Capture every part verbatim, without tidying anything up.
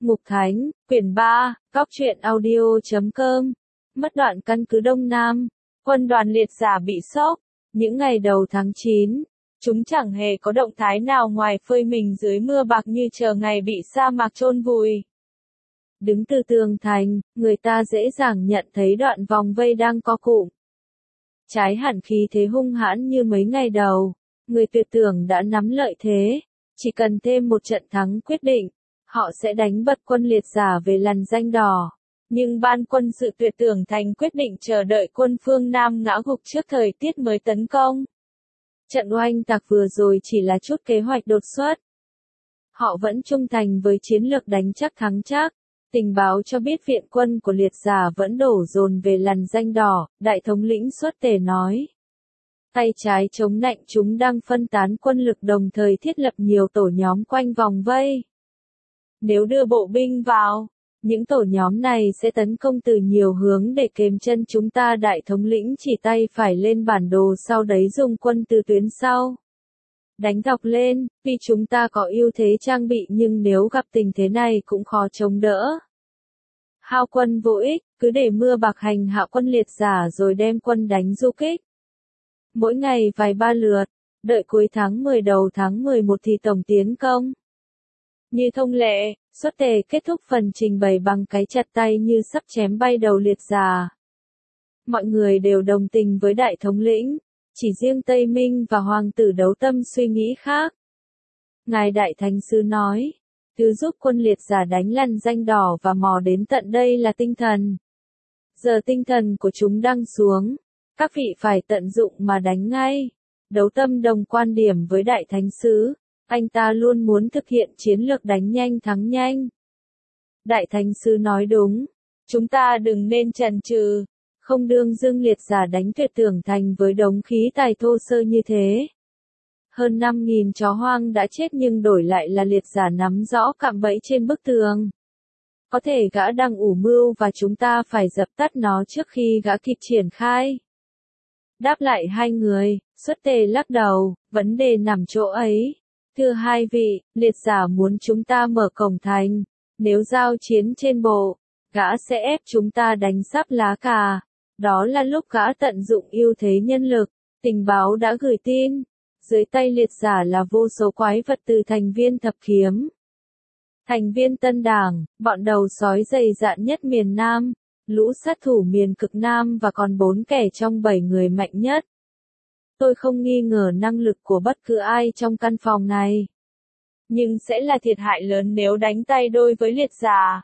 Mục Thánh, quyển ba, góc truyện audio chấm com. Mất đoạn căn cứ Đông Nam, quân đoàn liệt giả bị sốc. Những ngày đầu tháng chín, chúng chẳng hề có động thái nào ngoài phơi mình dưới mưa bạc như chờ ngày bị sa mạc chôn vùi. Đứng từ tường thành, người ta dễ dàng nhận thấy đoạn vòng vây đang co cụm. Trái hẳn khí thế hung hãn như mấy ngày đầu, người tuyệt tưởng đã nắm lợi thế, chỉ cần thêm một trận thắng quyết định, họ sẽ đánh bật quân liệt giả về lằn ranh đỏ. Nhưng ban quân sự tuyệt tưởng thành quyết định chờ đợi quân phương Nam ngã gục trước thời tiết mới tấn công. Trận oanh tạc vừa rồi chỉ là chút kế hoạch đột xuất. Họ vẫn trung thành với chiến lược đánh chắc thắng chắc. Tình báo cho biết viện quân của liệt giả vẫn đổ dồn về lằn ranh đỏ, đại thống lĩnh Xuất Tề nói. Tay trái chống nạnh chúng đang phân tán quân lực đồng thời thiết lập nhiều tổ nhóm quanh vòng vây. Nếu đưa bộ binh vào, những tổ nhóm này sẽ tấn công từ nhiều hướng để kềm chân chúng ta. Đại thống lĩnh chỉ tay phải lên bản đồ, sau đấy dùng quân từ tuyến sau. Đánh dọc lên, vì chúng ta có ưu thế trang bị nhưng nếu gặp tình thế này cũng khó chống đỡ. Hao quân vô ích, cứ để mưa bạc hành hạ quân liệt giả rồi đem quân đánh du kích. Mỗi ngày vài ba lượt, đợi cuối tháng mười đầu tháng mười một thì tổng tiến công. Như thông lệ, Xuất Tề kết thúc phần trình bày bằng cái chặt tay như sắp chém bay đầu liệt giả. Mọi người đều đồng tình với đại thống lĩnh, chỉ riêng Tây Minh và Hoàng tử Đấu Tâm suy nghĩ khác. Ngài Đại Thánh Sứ nói, cứ giúp quân liệt giả đánh lằn ranh đỏ và mò đến tận đây là tinh thần. Giờ tinh thần của chúng đang xuống, các vị phải tận dụng mà đánh ngay. Đấu Tâm đồng quan điểm với Đại Thánh Sứ, anh ta luôn muốn thực hiện chiến lược đánh nhanh thắng nhanh. Đại Thánh Sứ nói đúng, chúng ta đừng nên chần chừ, không đương dưng liệt giả đánh tuyệt tưởng thành với đống khí tài thô sơ như thế. Hơn năm nghìn chó hoang đã chết nhưng đổi lại là liệt giả nắm rõ cạm bẫy trên bức tường. Có thể gã đang ủ mưu và chúng ta phải dập tắt nó trước khi gã kịp triển khai. Đáp lại hai người, Xuất Tề lắc đầu, vấn đề nằm chỗ ấy. Thưa hai vị, liệt giả muốn chúng ta mở cổng thành, nếu giao chiến trên bộ, gã sẽ ép chúng ta đánh sắp lá cà. Đó là lúc gã tận dụng ưu thế nhân lực, tình báo đã gửi tin. Dưới tay liệt giả là vô số quái vật từ thành viên thập kiếm, thành viên tân đảng, bọn đầu sói dày dạn nhất miền Nam, lũ sát thủ miền cực Nam và còn bốn kẻ trong bảy người mạnh nhất. Tôi không nghi ngờ năng lực của bất cứ ai trong căn phòng này. Nhưng sẽ là thiệt hại lớn nếu đánh tay đôi với liệt giả.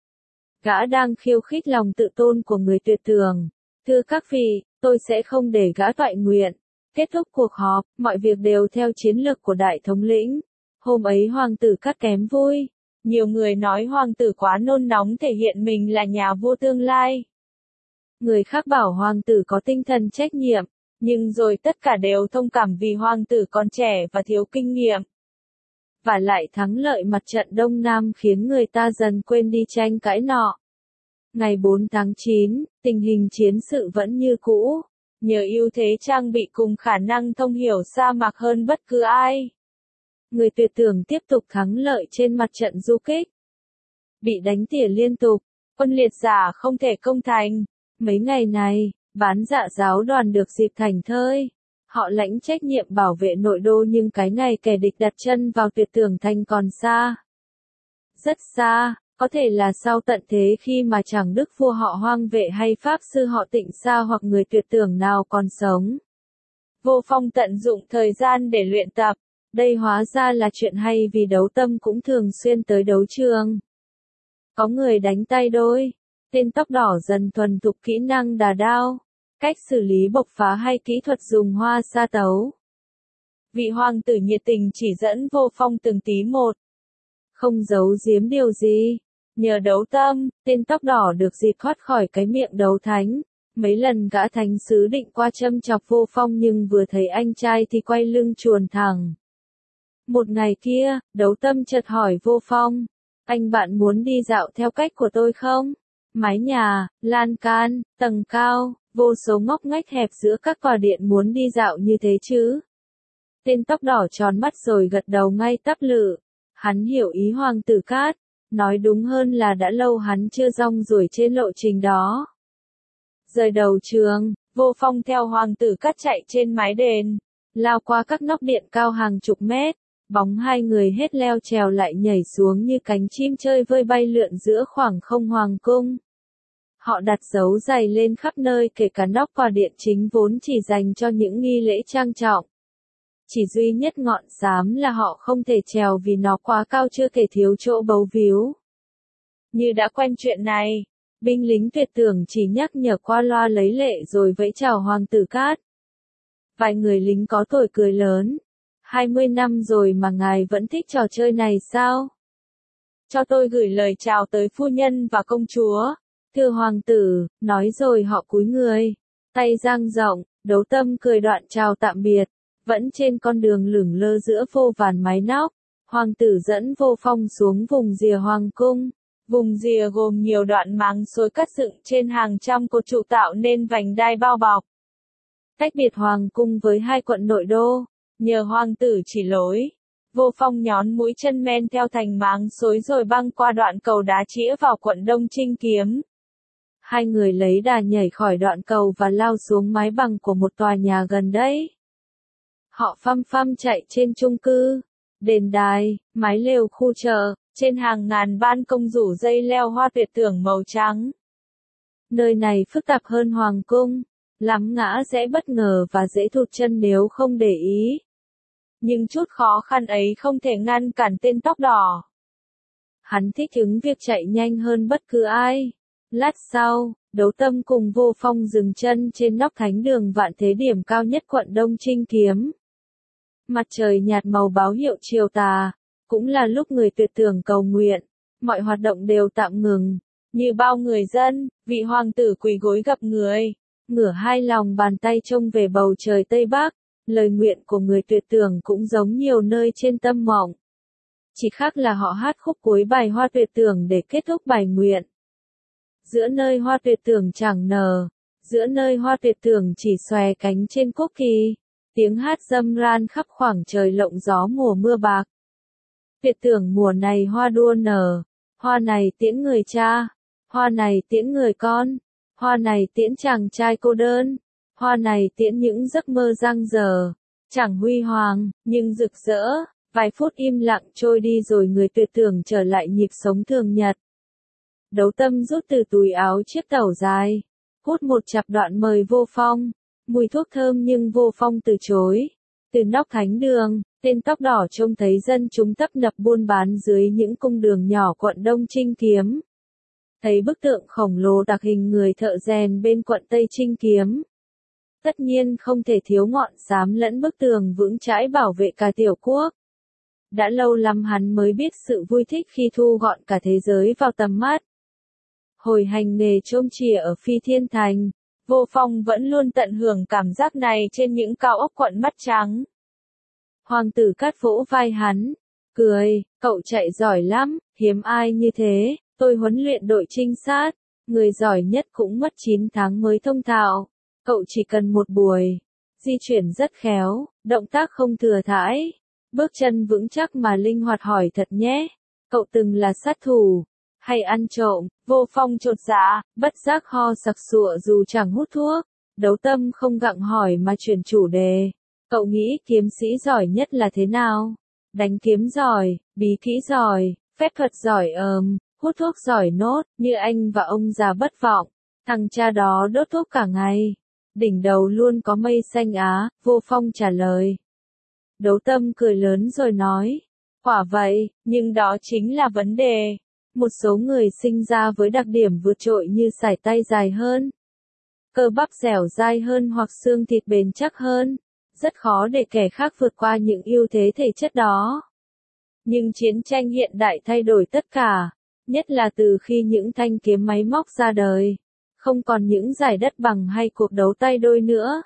Gã đang khiêu khích lòng tự tôn của người tuyệt tưởng. Thưa các vị, tôi sẽ không để gã toại nguyện. Kết thúc cuộc họp, mọi việc đều theo chiến lược của đại thống lĩnh. Hôm ấy hoàng tử cắt kém vui. Nhiều người nói hoàng tử quá nôn nóng thể hiện mình là nhà vua tương lai. Người khác bảo hoàng tử có tinh thần trách nhiệm, nhưng rồi tất cả đều thông cảm vì hoàng tử còn trẻ và thiếu kinh nghiệm. Và lại thắng lợi mặt trận Đông Nam khiến người ta dần quên đi tranh cãi nọ. Ngày bốn tháng chín, tình hình chiến sự vẫn như cũ. Nhờ ưu thế trang bị cùng khả năng thông hiểu sa mạc hơn bất cứ ai, người tuyệt tưởng tiếp tục thắng lợi trên mặt trận du kích. Bị đánh tỉa liên tục, quân liệt giả không thể công thành. Mấy ngày này, bán dạ giáo đoàn được dịp thảnh thơi. Họ lãnh trách nhiệm bảo vệ nội đô nhưng cái ngày kẻ địch đặt chân vào tuyệt tưởng thành còn xa. Rất xa. Có thể là sau tận thế khi mà chẳng đức vua họ Hoang Vệ hay pháp sư họ Tịnh xa hoặc người tuyệt tưởng nào còn sống. Vô Phong tận dụng thời gian để luyện tập. Đây hóa ra là chuyện hay vì Đấu Tâm cũng thường xuyên tới đấu trường. Có người đánh tay đôi. Tên tóc đỏ dần thuần thục kỹ năng đà đao. Cách xử lý bộc phá hay kỹ thuật dùng hoa sa tấu. Vị hoàng tử nhiệt tình chỉ dẫn Vô Phong từng tí một. Không giấu giếm điều gì. Nhờ Đấu Tâm, tên tóc đỏ được dịp thoát khỏi cái miệng đấu thánh. Mấy lần gã thánh sứ định qua châm chọc Vô Phong nhưng vừa thấy anh trai thì quay lưng chuồn thẳng. Một ngày kia, Đấu Tâm chợt hỏi Vô Phong, anh bạn muốn đi dạo theo cách của tôi không? Mái nhà, lan can, tầng cao, vô số ngóc ngách hẹp giữa các tòa điện muốn đi dạo như thế chứ? Tên tóc đỏ tròn mắt rồi gật đầu ngay tắp lự. Hắn hiểu ý hoàng tử Cát. nói đúng hơn là đã lâu hắn chưa rong ruổi trên lộ trình đó. Rời đầu trường, Vô Phong theo hoàng tử cát chạy trên mái đền, lao qua các nóc điện cao hàng chục mét, bóng hai người hết leo trèo lại nhảy xuống như cánh chim chơi vơi bay lượn giữa khoảng không hoàng cung. Họ đặt dấu giày lên khắp nơi kể cả nóc tòa điện chính vốn chỉ dành cho những nghi lễ trang trọng. Chỉ duy nhất ngọn xám là họ không thể trèo vì nó quá cao chưa kể thiếu chỗ bấu víu. Như đã quen chuyện này, binh lính tuyệt tưởng chỉ nhắc nhở qua loa lấy lệ rồi vẫy chào hoàng tử cát. Vài người lính có tuổi cười lớn. Hai mươi năm rồi mà ngài vẫn thích trò chơi này sao? Cho tôi gửi lời chào tới phu nhân và công chúa. Thưa hoàng tử, nói rồi họ cúi người, tay dang rộng, Đấu Tâm cười đoạn chào tạm biệt. Vẫn trên con đường lửng lơ giữa vô vàn mái nóc, hoàng tử dẫn Vô Phong xuống vùng rìa hoàng cung. Vùng rìa gồm nhiều đoạn máng xối cắt dựng trên hàng trăm cột trụ tạo nên vành đai bao bọc. Tách biệt hoàng cung với hai quận nội đô, nhờ hoàng tử chỉ lối. Vô Phong nhón mũi chân men theo thành máng xối rồi băng qua đoạn cầu đá chĩa vào quận Đông Trinh Kiếm. Hai người lấy đà nhảy khỏi đoạn cầu và lao xuống mái bằng của một tòa nhà gần đấy. Họ phăm phăm chạy trên chung cư, đền đài, mái lều khu chợ, trên hàng ngàn ban công rủ dây leo hoa tuyệt tưởng màu trắng. Nơi này phức tạp hơn hoàng cung, lắm ngã rẽ bất ngờ và dễ thụt chân nếu không để ý. Nhưng chút khó khăn ấy không thể ngăn cản tên tóc đỏ. Hắn thích ứng việc chạy nhanh hơn bất cứ ai. Lát sau, Đấu Tâm cùng Vô Phong dừng chân trên nóc thánh đường Vạn Thế điểm cao nhất quận Đông Trinh Kiếm. Mặt trời nhạt màu báo hiệu chiều tà, cũng là lúc người tuyệt tưởng cầu nguyện, mọi hoạt động đều tạm ngừng. Như bao người dân, vị hoàng tử quỳ gối gặp người, ngửa hai lòng bàn tay trông về bầu trời Tây Bắc, lời nguyện của người tuyệt tưởng cũng giống nhiều nơi trên tâm mộng. Chỉ khác là họ hát khúc cuối bài hoa tuyệt tưởng để kết thúc bài nguyện. Giữa nơi hoa tuyệt tưởng chẳng nở, giữa nơi hoa tuyệt tưởng chỉ xòe cánh trên quốc kỳ, tiếng hát râm ran khắp khoảng trời lộng gió mùa mưa bạc. Tuyệt tưởng mùa này hoa đua nở, hoa này tiễn người cha, hoa này tiễn người con, hoa này tiễn chàng trai cô đơn, hoa này tiễn những giấc mơ dang dở, chẳng huy hoàng, nhưng rực rỡ. Vài phút im lặng trôi đi rồi người tuyệt tưởng trở lại nhịp sống thường nhật. Đấu Tâm rút từ túi áo chiếc tẩu dài, hút một chặp đoạn mời Vô Phong, mùi thuốc thơm nhưng Vô Phong từ chối. Từ nóc thánh đường, tên tóc đỏ trông thấy dân chúng tấp nập buôn bán dưới những cung đường nhỏ quận Đông Trinh Kiếm. Thấy bức tượng khổng lồ đặc hình người thợ rèn bên quận Tây Trinh Kiếm. Tất nhiên không thể thiếu ngọn xám lẫn bức tường vững chãi bảo vệ cả tiểu quốc. Đã lâu lắm hắn mới biết sự vui thích khi thu gọn cả thế giới vào tầm mắt. Hồi hành nghề trông chìa ở Phi Thiên Thành, Vô Phong vẫn luôn tận hưởng cảm giác này trên những cao ốc quận mắt trắng. Hoàng tử cát vỗ vai hắn, cười, cậu chạy giỏi lắm, hiếm ai như thế, tôi huấn luyện đội trinh sát, người giỏi nhất cũng mất chín tháng mới thông thạo, cậu chỉ cần một buổi, di chuyển rất khéo, động tác không thừa thãi, bước chân vững chắc mà linh hoạt hỏi thật nhé, cậu từng là sát thủ, hay ăn trộm? Vô Phong chột dạ, bất giác ho sặc sụa dù chẳng hút thuốc. Đấu Tâm không gặng hỏi mà chuyển chủ đề. Cậu nghĩ kiếm sĩ giỏi nhất là thế nào? Đánh kiếm giỏi, bí kỹ giỏi, phép thuật giỏi ờm, hút thuốc giỏi nốt, như anh và ông già bất vọng. Thằng cha đó đốt thuốc cả ngày. Đỉnh đầu luôn có mây xanh á, Vô Phong trả lời. Đấu Tâm cười lớn rồi nói. Quả vậy, nhưng đó chính là vấn đề. Một số người sinh ra với đặc điểm vượt trội như sải tay dài hơn, cơ bắp dẻo dai hơn hoặc xương thịt bền chắc hơn. Rất khó để kẻ khác vượt qua những ưu thế thể chất đó. Nhưng chiến tranh hiện đại thay đổi tất cả, nhất là từ khi những thanh kiếm máy móc ra đời. Không còn những giải đất bằng hay cuộc đấu tay đôi nữa.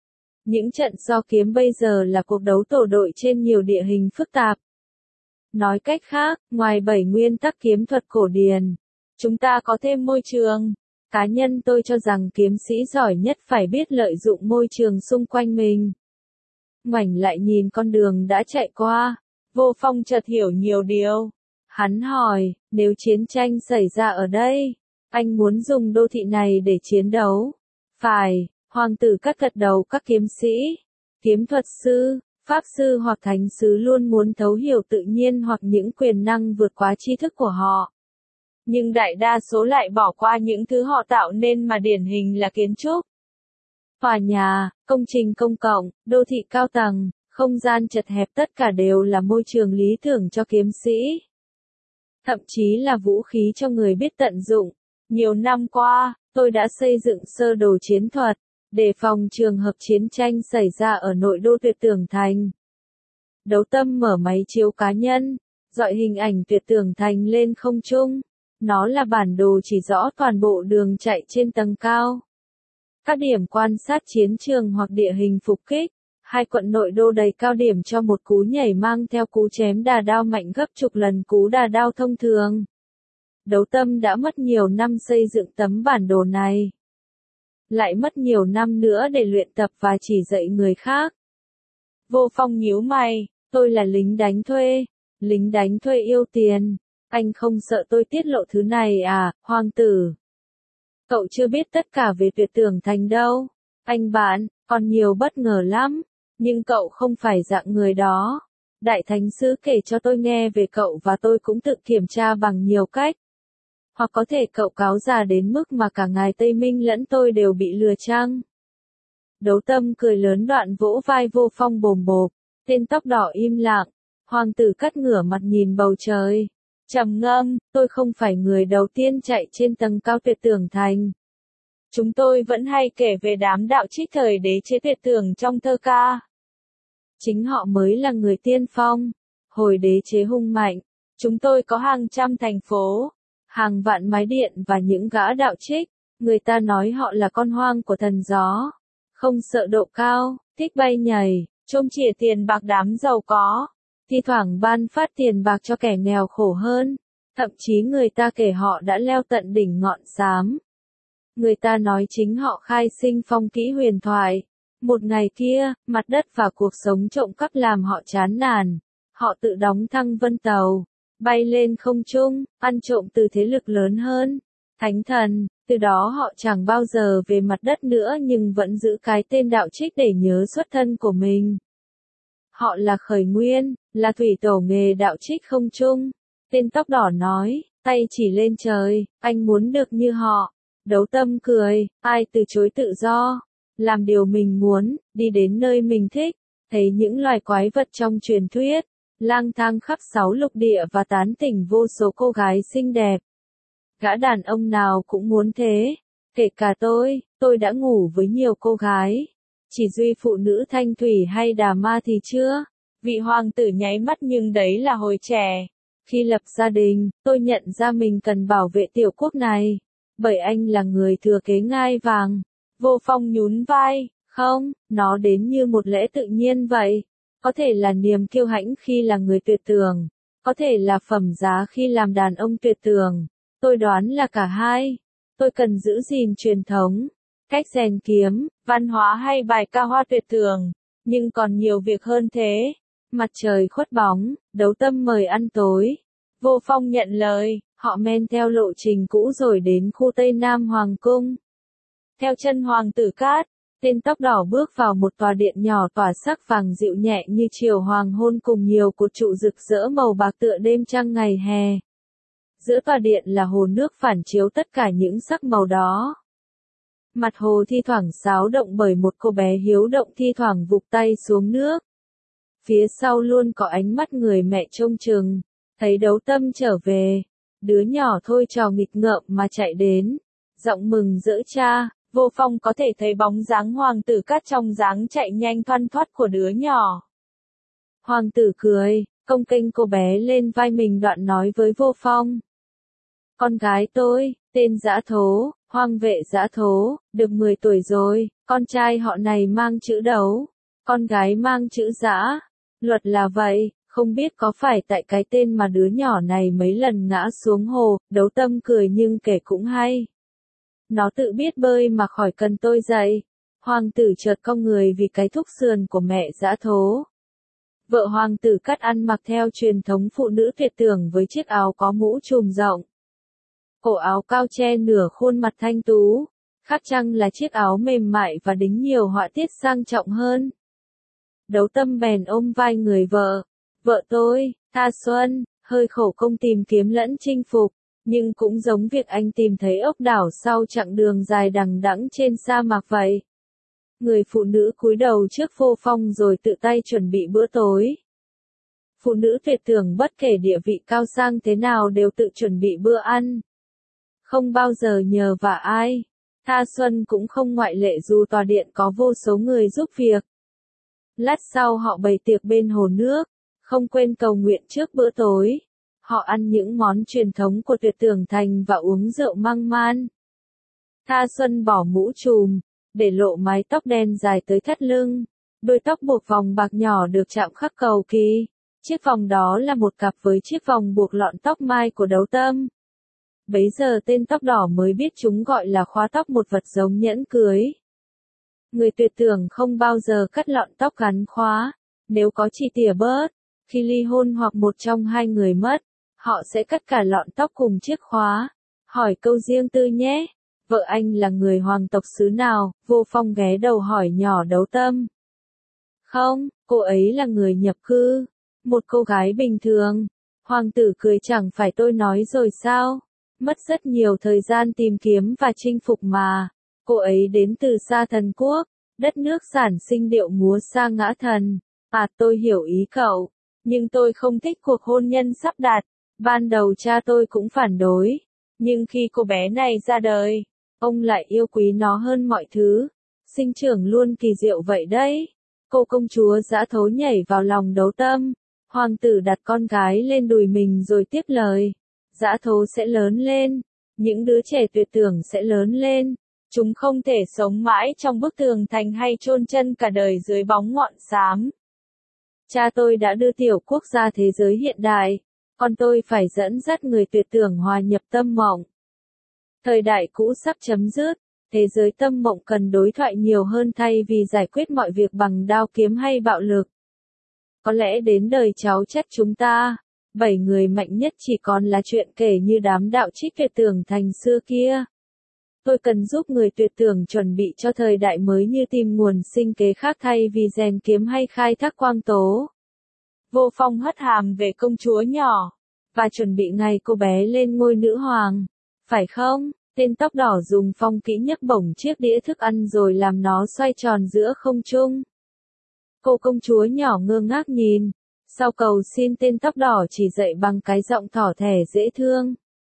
Những trận so kiếm bây giờ là cuộc đấu tổ đội trên nhiều địa hình phức tạp. Nói cách khác, ngoài bảy nguyên tắc kiếm thuật cổ điển, chúng ta có thêm môi trường. Cá nhân tôi cho rằng kiếm sĩ giỏi nhất phải biết lợi dụng môi trường xung quanh mình. Ngoảnh lại nhìn con đường đã chạy qua, Vô Phong chợt hiểu nhiều điều. Hắn hỏi, nếu chiến tranh xảy ra ở đây, anh muốn dùng đô thị này để chiến đấu? Phải, hoàng tử cắt gật đầu. Các kiếm sĩ, kiếm thuật sư, pháp sư hoặc thánh sứ luôn muốn thấu hiểu tự nhiên hoặc những quyền năng vượt quá tri thức của họ. Nhưng đại đa số lại bỏ qua những thứ họ tạo nên mà điển hình là kiến trúc, tòa nhà, công trình công cộng, đô thị cao tầng, không gian chật hẹp, tất cả đều là môi trường lý tưởng cho kiếm sĩ. Thậm chí là vũ khí cho người biết tận dụng. Nhiều năm qua, tôi đã xây dựng sơ đồ chiến thuật, để phòng trường hợp chiến tranh xảy ra ở nội đô Tuyệt Tường Thành. Đấu Tâm mở máy chiếu cá nhân, dọi hình ảnh Tuyệt Tường Thành lên không trung. Nó là bản đồ chỉ rõ toàn bộ đường chạy trên tầng cao. Các điểm quan sát chiến trường hoặc địa hình phục kích. Hai quận nội đô đầy cao điểm cho một cú nhảy mang theo cú chém đà đao mạnh gấp chục lần cú đà đao thông thường. Đấu Tâm đã mất nhiều năm xây dựng tấm bản đồ này. Lại mất nhiều năm nữa để luyện tập và chỉ dạy người khác. Vô Phong nhíu mày, tôi là lính đánh thuê. Lính đánh thuê yêu tiền. Anh không sợ tôi tiết lộ thứ này à, hoàng tử? Cậu chưa biết tất cả về Tuyệt Tường Thành đâu. Anh bạn, còn nhiều bất ngờ lắm. Nhưng cậu không phải dạng người đó. Đại thánh sứ kể cho tôi nghe về cậu và tôi cũng tự kiểm tra bằng nhiều cách. Hoặc có thể cậu cáo già đến mức mà cả ngài Tây Minh lẫn tôi đều bị lừa chăng? Đấu Tâm cười lớn, đoạn vỗ vai Vô Phong bồm bộp. Tên tóc đỏ im lặng. Hoàng tử cắt ngửa mặt nhìn bầu trời. Trầm ngâm, tôi không phải người đầu tiên chạy trên tầng cao Tuyệt Tường Thành. Chúng tôi vẫn hay kể về đám đạo trích thời đế chế Tuyệt Tường trong thơ ca. Chính họ mới là người tiên phong. Hồi đế chế hung mạnh, chúng tôi có hàng trăm thành phố, hàng vạn mái điện và những gã đạo trích. Người ta nói họ là con hoang của thần gió. Không sợ độ cao, thích bay nhảy, trông chìa tiền bạc đám giàu có. Thi thoảng ban phát tiền bạc cho kẻ nghèo khổ hơn. Thậm chí người ta kể họ đã leo tận đỉnh ngọn xám. Người ta nói chính họ khai sinh phong kỹ huyền thoại. Một ngày kia, mặt đất và cuộc sống trộm cắp làm họ chán nản. Họ tự đóng thăng vân tàu, bay lên không trung, ăn trộm từ thế lực lớn hơn. Thánh thần, từ đó họ chẳng bao giờ về mặt đất nữa nhưng vẫn giữ cái tên đạo trích để nhớ xuất thân của mình. Họ là khởi nguyên, là thủy tổ nghề đạo trích không trung. Tên tóc đỏ nói, tay chỉ lên trời, anh muốn được như họ. Đấu Tâm cười, ai từ chối tự do, làm điều mình muốn, đi đến nơi mình thích, thấy những loài quái vật trong truyền thuyết, lang thang khắp sáu lục địa và tán tỉnh vô số cô gái xinh đẹp. Gã đàn ông nào cũng muốn thế, kể cả tôi, tôi đã ngủ với nhiều cô gái. Chỉ duy phụ nữ thanh thủy hay đà ma thì chưa. Vị hoàng tử nháy mắt, nhưng đấy là hồi trẻ. Khi lập gia đình, tôi nhận ra mình cần bảo vệ tiểu quốc này. Bởi anh là người thừa kế ngai vàng. Vô Phong nhún vai, không, nó đến như một lẽ tự nhiên vậy. Có thể là niềm kiêu hãnh khi là người Tuyệt Tường. Có thể là phẩm giá khi làm đàn ông Tuyệt Tường. Tôi đoán là cả hai. Tôi cần giữ gìn truyền thống, cách rèn kiếm, văn hóa hay bài ca hoa Tuyệt Tường. Nhưng còn nhiều việc hơn thế. Mặt trời khuất bóng, Đấu Tâm mời ăn tối. Vô Phong nhận lời, họ men theo lộ trình cũ rồi đến khu Tây Nam Hoàng Cung. Theo chân hoàng tử Cát, tên tóc đỏ bước vào một tòa điện nhỏ tỏa sắc vàng dịu nhẹ như chiều hoàng hôn cùng nhiều cột trụ rực rỡ màu bạc tựa đêm trăng ngày hè. Giữa tòa điện là hồ nước phản chiếu tất cả những sắc màu đó. Mặt hồ thi thoảng xáo động bởi một cô bé hiếu động thi thoảng vụt tay xuống nước. Phía sau luôn có ánh mắt người mẹ trông chừng, thấy Đấu Tâm trở về. Đứa nhỏ thôi trò nghịch ngợm mà chạy đến, giọng mừng rỡ cha. Vô Phong có thể thấy bóng dáng hoàng tử Cát trong dáng chạy nhanh thoăn thoắt của đứa nhỏ. Hoàng tử cười, cong kênh cô bé lên vai mình đoạn nói với Vô Phong. Con gái tôi, tên Dã Thố, Hoang Vệ Dã Thố, được mười tuổi rồi, con trai họ này mang chữ Đấu, con gái mang chữ Dã. Luật là vậy, không biết có phải tại cái tên mà đứa nhỏ này mấy lần ngã xuống hồ. Đấu Tâm cười nhưng kể cũng hay. Nó tự biết bơi mà khỏi cần tôi dạy. Hoàng tử chợt cong người vì cái thúc sườn của mẹ Dã Thố. Vợ hoàng tử Cát ăn mặc theo truyền thống phụ nữ tuyệt tưởng với chiếc áo có mũ trùm rộng. Cổ áo cao che nửa khuôn mặt thanh tú, khác chăng là chiếc áo mềm mại và đính nhiều họa tiết sang trọng hơn. Đấu Tâm bèn ôm vai người vợ. Vợ tôi, Tha Xuân, hơi khổ công tìm kiếm lẫn chinh phục, nhưng cũng giống việc anh tìm thấy ốc đảo sau chặng đường dài đằng đẵng trên sa mạc vậy. Người phụ nữ cúi đầu trước Vô Phong rồi tự tay chuẩn bị bữa tối. Phụ nữ tuyệt tưởng bất kể địa vị cao sang thế nào đều tự chuẩn bị bữa ăn. Không bao giờ nhờ vả ai. Tha Xuân cũng không ngoại lệ dù tòa điện có vô số người giúp việc. Lát sau họ bày tiệc bên hồ nước, không quên cầu nguyện trước bữa tối. Họ ăn những món truyền thống của Tuyệt Tưởng Thành và uống rượu mang man. Tha Xuân bỏ mũ trùm, để lộ mái tóc đen dài tới thắt lưng. Đôi tóc buộc vòng bạc nhỏ được chạm khắc cầu kỳ. Chiếc vòng đó là một cặp với chiếc vòng buộc lọn tóc mai của Đấu Tâm. Bấy giờ tên tóc đỏ mới biết chúng gọi là khóa tóc, một vật giống nhẫn cưới. Người tuyệt tưởng không bao giờ cắt lọn tóc gắn khóa, nếu có chỉ tỉa bớt. Khi ly hôn hoặc một trong hai người mất, họ sẽ cắt cả lọn tóc cùng chiếc khóa. Hỏi câu riêng tư nhé, vợ anh là người hoàng tộc xứ nào? Vô Phong ghé đầu hỏi nhỏ Đấu Tâm. Không, cô ấy là người nhập cư, một cô gái bình thường. Hoàng tử cười, chẳng phải tôi nói rồi sao? Mất rất nhiều thời gian tìm kiếm và chinh phục mà. Cô ấy đến từ Sa Thần Quốc, đất nước sản sinh điệu múa Sa Ngã Thần. À, tôi hiểu ý cậu, nhưng tôi không thích cuộc hôn nhân sắp đặt. Ban đầu cha tôi cũng phản đối, nhưng khi cô bé này ra đời, ông lại yêu quý nó hơn mọi thứ. Sinh trưởng luôn kỳ diệu vậy đấy. Cô công chúa dã thố nhảy vào lòng Đấu Tâm. Hoàng tử đặt con gái lên đùi mình rồi tiếp lời. Dã thố sẽ lớn lên, những đứa trẻ tuyệt tưởng sẽ lớn lên. Chúng không thể sống mãi trong bức tường thành hay chôn chân cả đời dưới bóng ngọn xám. Cha tôi đã đưa tiểu quốc ra thế giới hiện đại, còn tôi phải dẫn dắt người tuyệt tưởng hòa nhập tâm mộng. Thời đại cũ sắp chấm dứt, thế giới tâm mộng cần đối thoại nhiều hơn thay vì giải quyết mọi việc bằng đao kiếm hay bạo lực. Có lẽ đến đời cháu chắt chúng ta, bảy người mạnh nhất chỉ còn là chuyện kể như đám đạo trích tuyệt tưởng thành xưa kia. Tôi cần giúp người tuyệt tưởng chuẩn bị cho thời đại mới như tìm nguồn sinh kế khác thay vì rèn kiếm hay khai thác quang tố. Vô Phong hất hàm về công chúa nhỏ, và chuẩn bị ngày cô bé lên ngôi nữ hoàng. Phải không? Tên tóc đỏ dùng phong kỹ nhấc bổng chiếc đĩa thức ăn rồi làm nó xoay tròn giữa không trung. Cô công chúa nhỏ ngơ ngác nhìn. Sau cầu xin, tên tóc đỏ chỉ dậy bằng cái giọng thỏ thẻ dễ thương.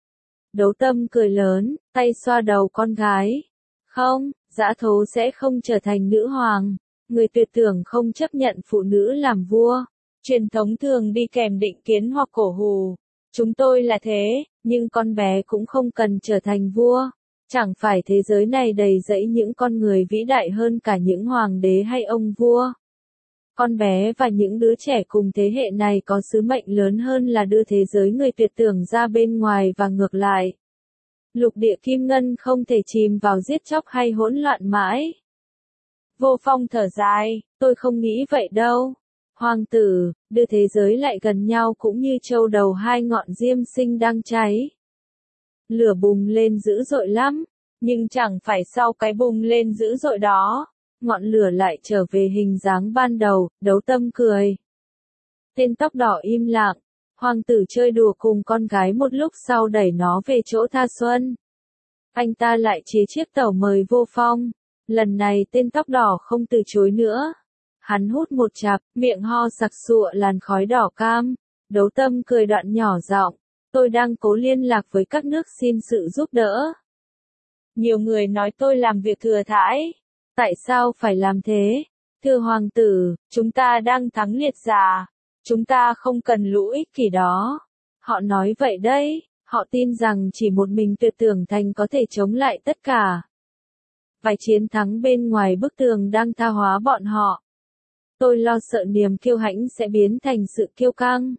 Đấu Tâm cười lớn, tay xoa đầu con gái. Không, dã thố sẽ không trở thành nữ hoàng. Người tuyệt tưởng không chấp nhận phụ nữ làm vua. Truyền thống thường đi kèm định kiến hoặc cổ hủ. Chúng tôi là thế, nhưng con bé cũng không cần trở thành vua. Chẳng phải thế giới này đầy rẫy những con người vĩ đại hơn cả những hoàng đế hay ông vua. Con bé và những đứa trẻ cùng thế hệ này có sứ mệnh lớn hơn là đưa thế giới người tuyệt tưởng ra bên ngoài và ngược lại. Lục địa kim ngân không thể chìm vào giết chóc hay hỗn loạn mãi. Vô Phong thở dài, tôi không nghĩ vậy đâu. Hoàng tử, đưa thế giới lại gần nhau cũng như châu đầu hai ngọn diêm sinh đang cháy. Lửa bùng lên dữ dội lắm, nhưng chẳng phải sau cái bùng lên dữ dội đó, ngọn lửa lại trở về hình dáng ban đầu. Đấu Tâm cười. Tên tóc đỏ im lặng. Hoàng tử chơi đùa cùng con gái một lúc sau đẩy nó về chỗ Tha Xuân. Anh ta lại chế chiếc tẩu mời Vô Phong. Lần này tên tóc đỏ không từ chối nữa. Hắn hút một chạp, miệng ho sặc sụa làn khói đỏ cam. Đấu Tâm cười đoạn nhỏ giọng. Tôi đang cố liên lạc với các nước xin sự giúp đỡ. Nhiều người nói tôi làm việc thừa thãi. Tại sao phải làm thế? Thưa hoàng tử, chúng ta đang thắng liệt giả. Chúng ta không cần lũ ích kỷ đó. Họ nói vậy đấy, họ tin rằng chỉ một mình tuyệt tưởng thành có thể chống lại tất cả. Vài chiến thắng bên ngoài bức tường đang tha hóa bọn họ. Tôi lo sợ niềm kiêu hãnh sẽ biến thành sự kiêu căng.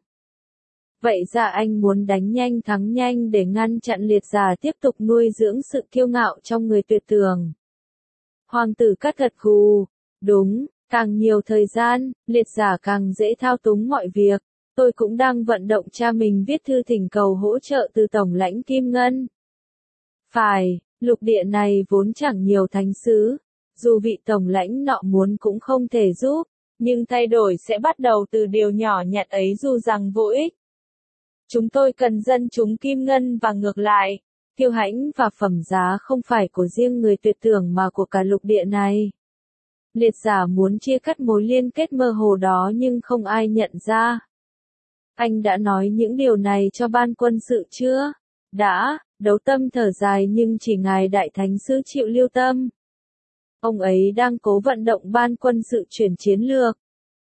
Vậy ra anh muốn đánh nhanh thắng nhanh để ngăn chặn liệt giả tiếp tục nuôi dưỡng sự kiêu ngạo trong người tuyệt tưởng. Hoàng tử Cát gật gù. Đúng, Càng nhiều thời gian, liệt giả càng dễ thao túng mọi việc. Tôi cũng đang vận động cha mình viết thư thỉnh cầu hỗ trợ từ Tổng lãnh Kim Ngân. Phải, lục địa này vốn chẳng nhiều thánh sứ, dù vị Tổng lãnh nọ muốn cũng không thể giúp, nhưng thay đổi sẽ bắt đầu từ điều nhỏ nhặt ấy dù rằng vô ích. Chúng tôi cần dân chúng Kim Ngân và ngược lại, kiêu hãnh và phẩm giá không phải của riêng người tuyệt tưởng mà của cả lục địa này. Liệt giả muốn chia cắt mối liên kết mơ hồ đó nhưng không ai nhận ra. Anh đã nói những điều này cho ban quân sự chưa? Đã, Đấu Tâm thở dài nhưng chỉ ngài đại thánh sứ chịu lưu tâm. Ông ấy đang cố vận động ban quân sự chuyển chiến lược.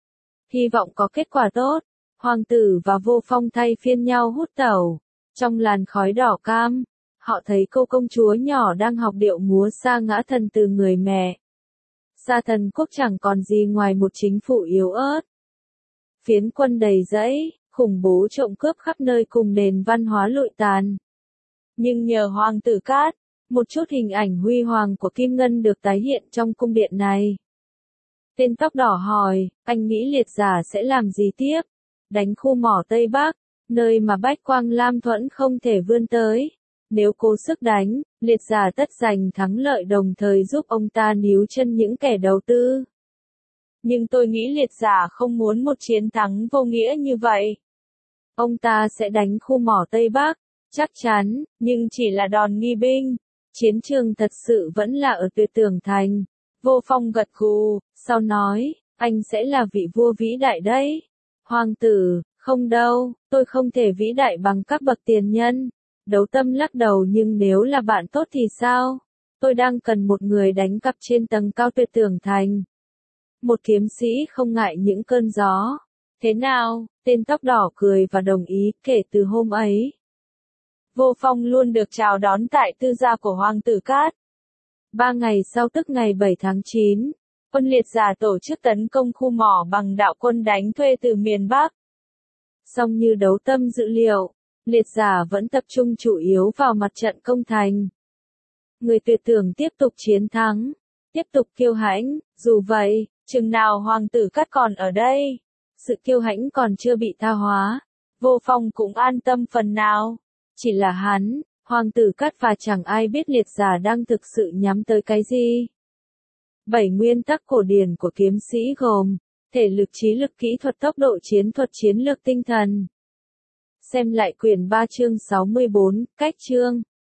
Hy vọng có kết quả tốt. Hoàng tử và Vô Phong thay phiên nhau hút tẩu. Trong làn khói đỏ cam, họ thấy cô công chúa nhỏ đang học điệu múa sa ngã thần từ người mẹ. Sa thần quốc chẳng còn gì ngoài một chính phủ yếu ớt. Phiến quân đầy rẫy, khủng bố trộm cướp khắp nơi cùng nền văn hóa lụi tàn. Nhưng nhờ Hoàng tử Cát, một chút hình ảnh huy hoàng của Kim Ngân được tái hiện trong cung điện này. Tên tóc đỏ hỏi, anh nghĩ liệt giả sẽ làm gì tiếp? Đánh khu mỏ Tây Bắc, nơi mà Bách Quang Lam Thuẫn không thể vươn tới. Nếu cố sức đánh, liệt giả tất giành thắng lợi đồng thời giúp ông ta níu chân những kẻ đầu tư. Nhưng tôi nghĩ liệt giả không muốn một chiến thắng vô nghĩa như vậy. Ông ta sẽ đánh khu mỏ Tây Bắc, chắc chắn, nhưng chỉ là đòn nghi binh. Chiến trường thật sự vẫn là ở Tuyệt Tưởng Thành. Vô Phong gật gù, sau nói, anh sẽ là vị vua vĩ đại đấy. Hoàng tử, không đâu, tôi không thể vĩ đại bằng các bậc tiền nhân. Đấu Tâm lắc đầu nhưng nếu là bạn tốt thì sao? Tôi đang cần một người đánh cặp trên tầng cao Tuyệt Tưởng Thành. Một kiếm sĩ không ngại những cơn gió. Thế nào? Tên tóc đỏ cười và đồng ý. Kể từ hôm ấy, Vô Phong luôn được chào đón tại tư gia của Hoàng tử Cát. Ba ngày sau tức ngày bảy tháng chín, quân liệt giả tổ chức tấn công khu mỏ bằng đạo quân đánh thuê từ miền Bắc. Song như Đấu Tâm dự liệu, liệt giả vẫn tập trung chủ yếu vào mặt trận công thành. Người tuyệt tưởng tiếp tục chiến thắng, tiếp tục kiêu hãnh, dù vậy, chừng nào Hoàng tử Cát còn ở đây, sự kiêu hãnh còn chưa bị tha hóa, Vô Phong cũng an tâm phần nào. Chỉ là hắn, Hoàng tử Cát và chẳng ai biết liệt giả đang thực sự nhắm tới cái gì. Bảy nguyên tắc cổ điển của kiếm sĩ gồm thể lực, trí lực, kỹ thuật, tốc độ, chiến thuật, chiến lược, tinh thần. Xem lại quyển ba chương sáu mươi bốn, cách chương.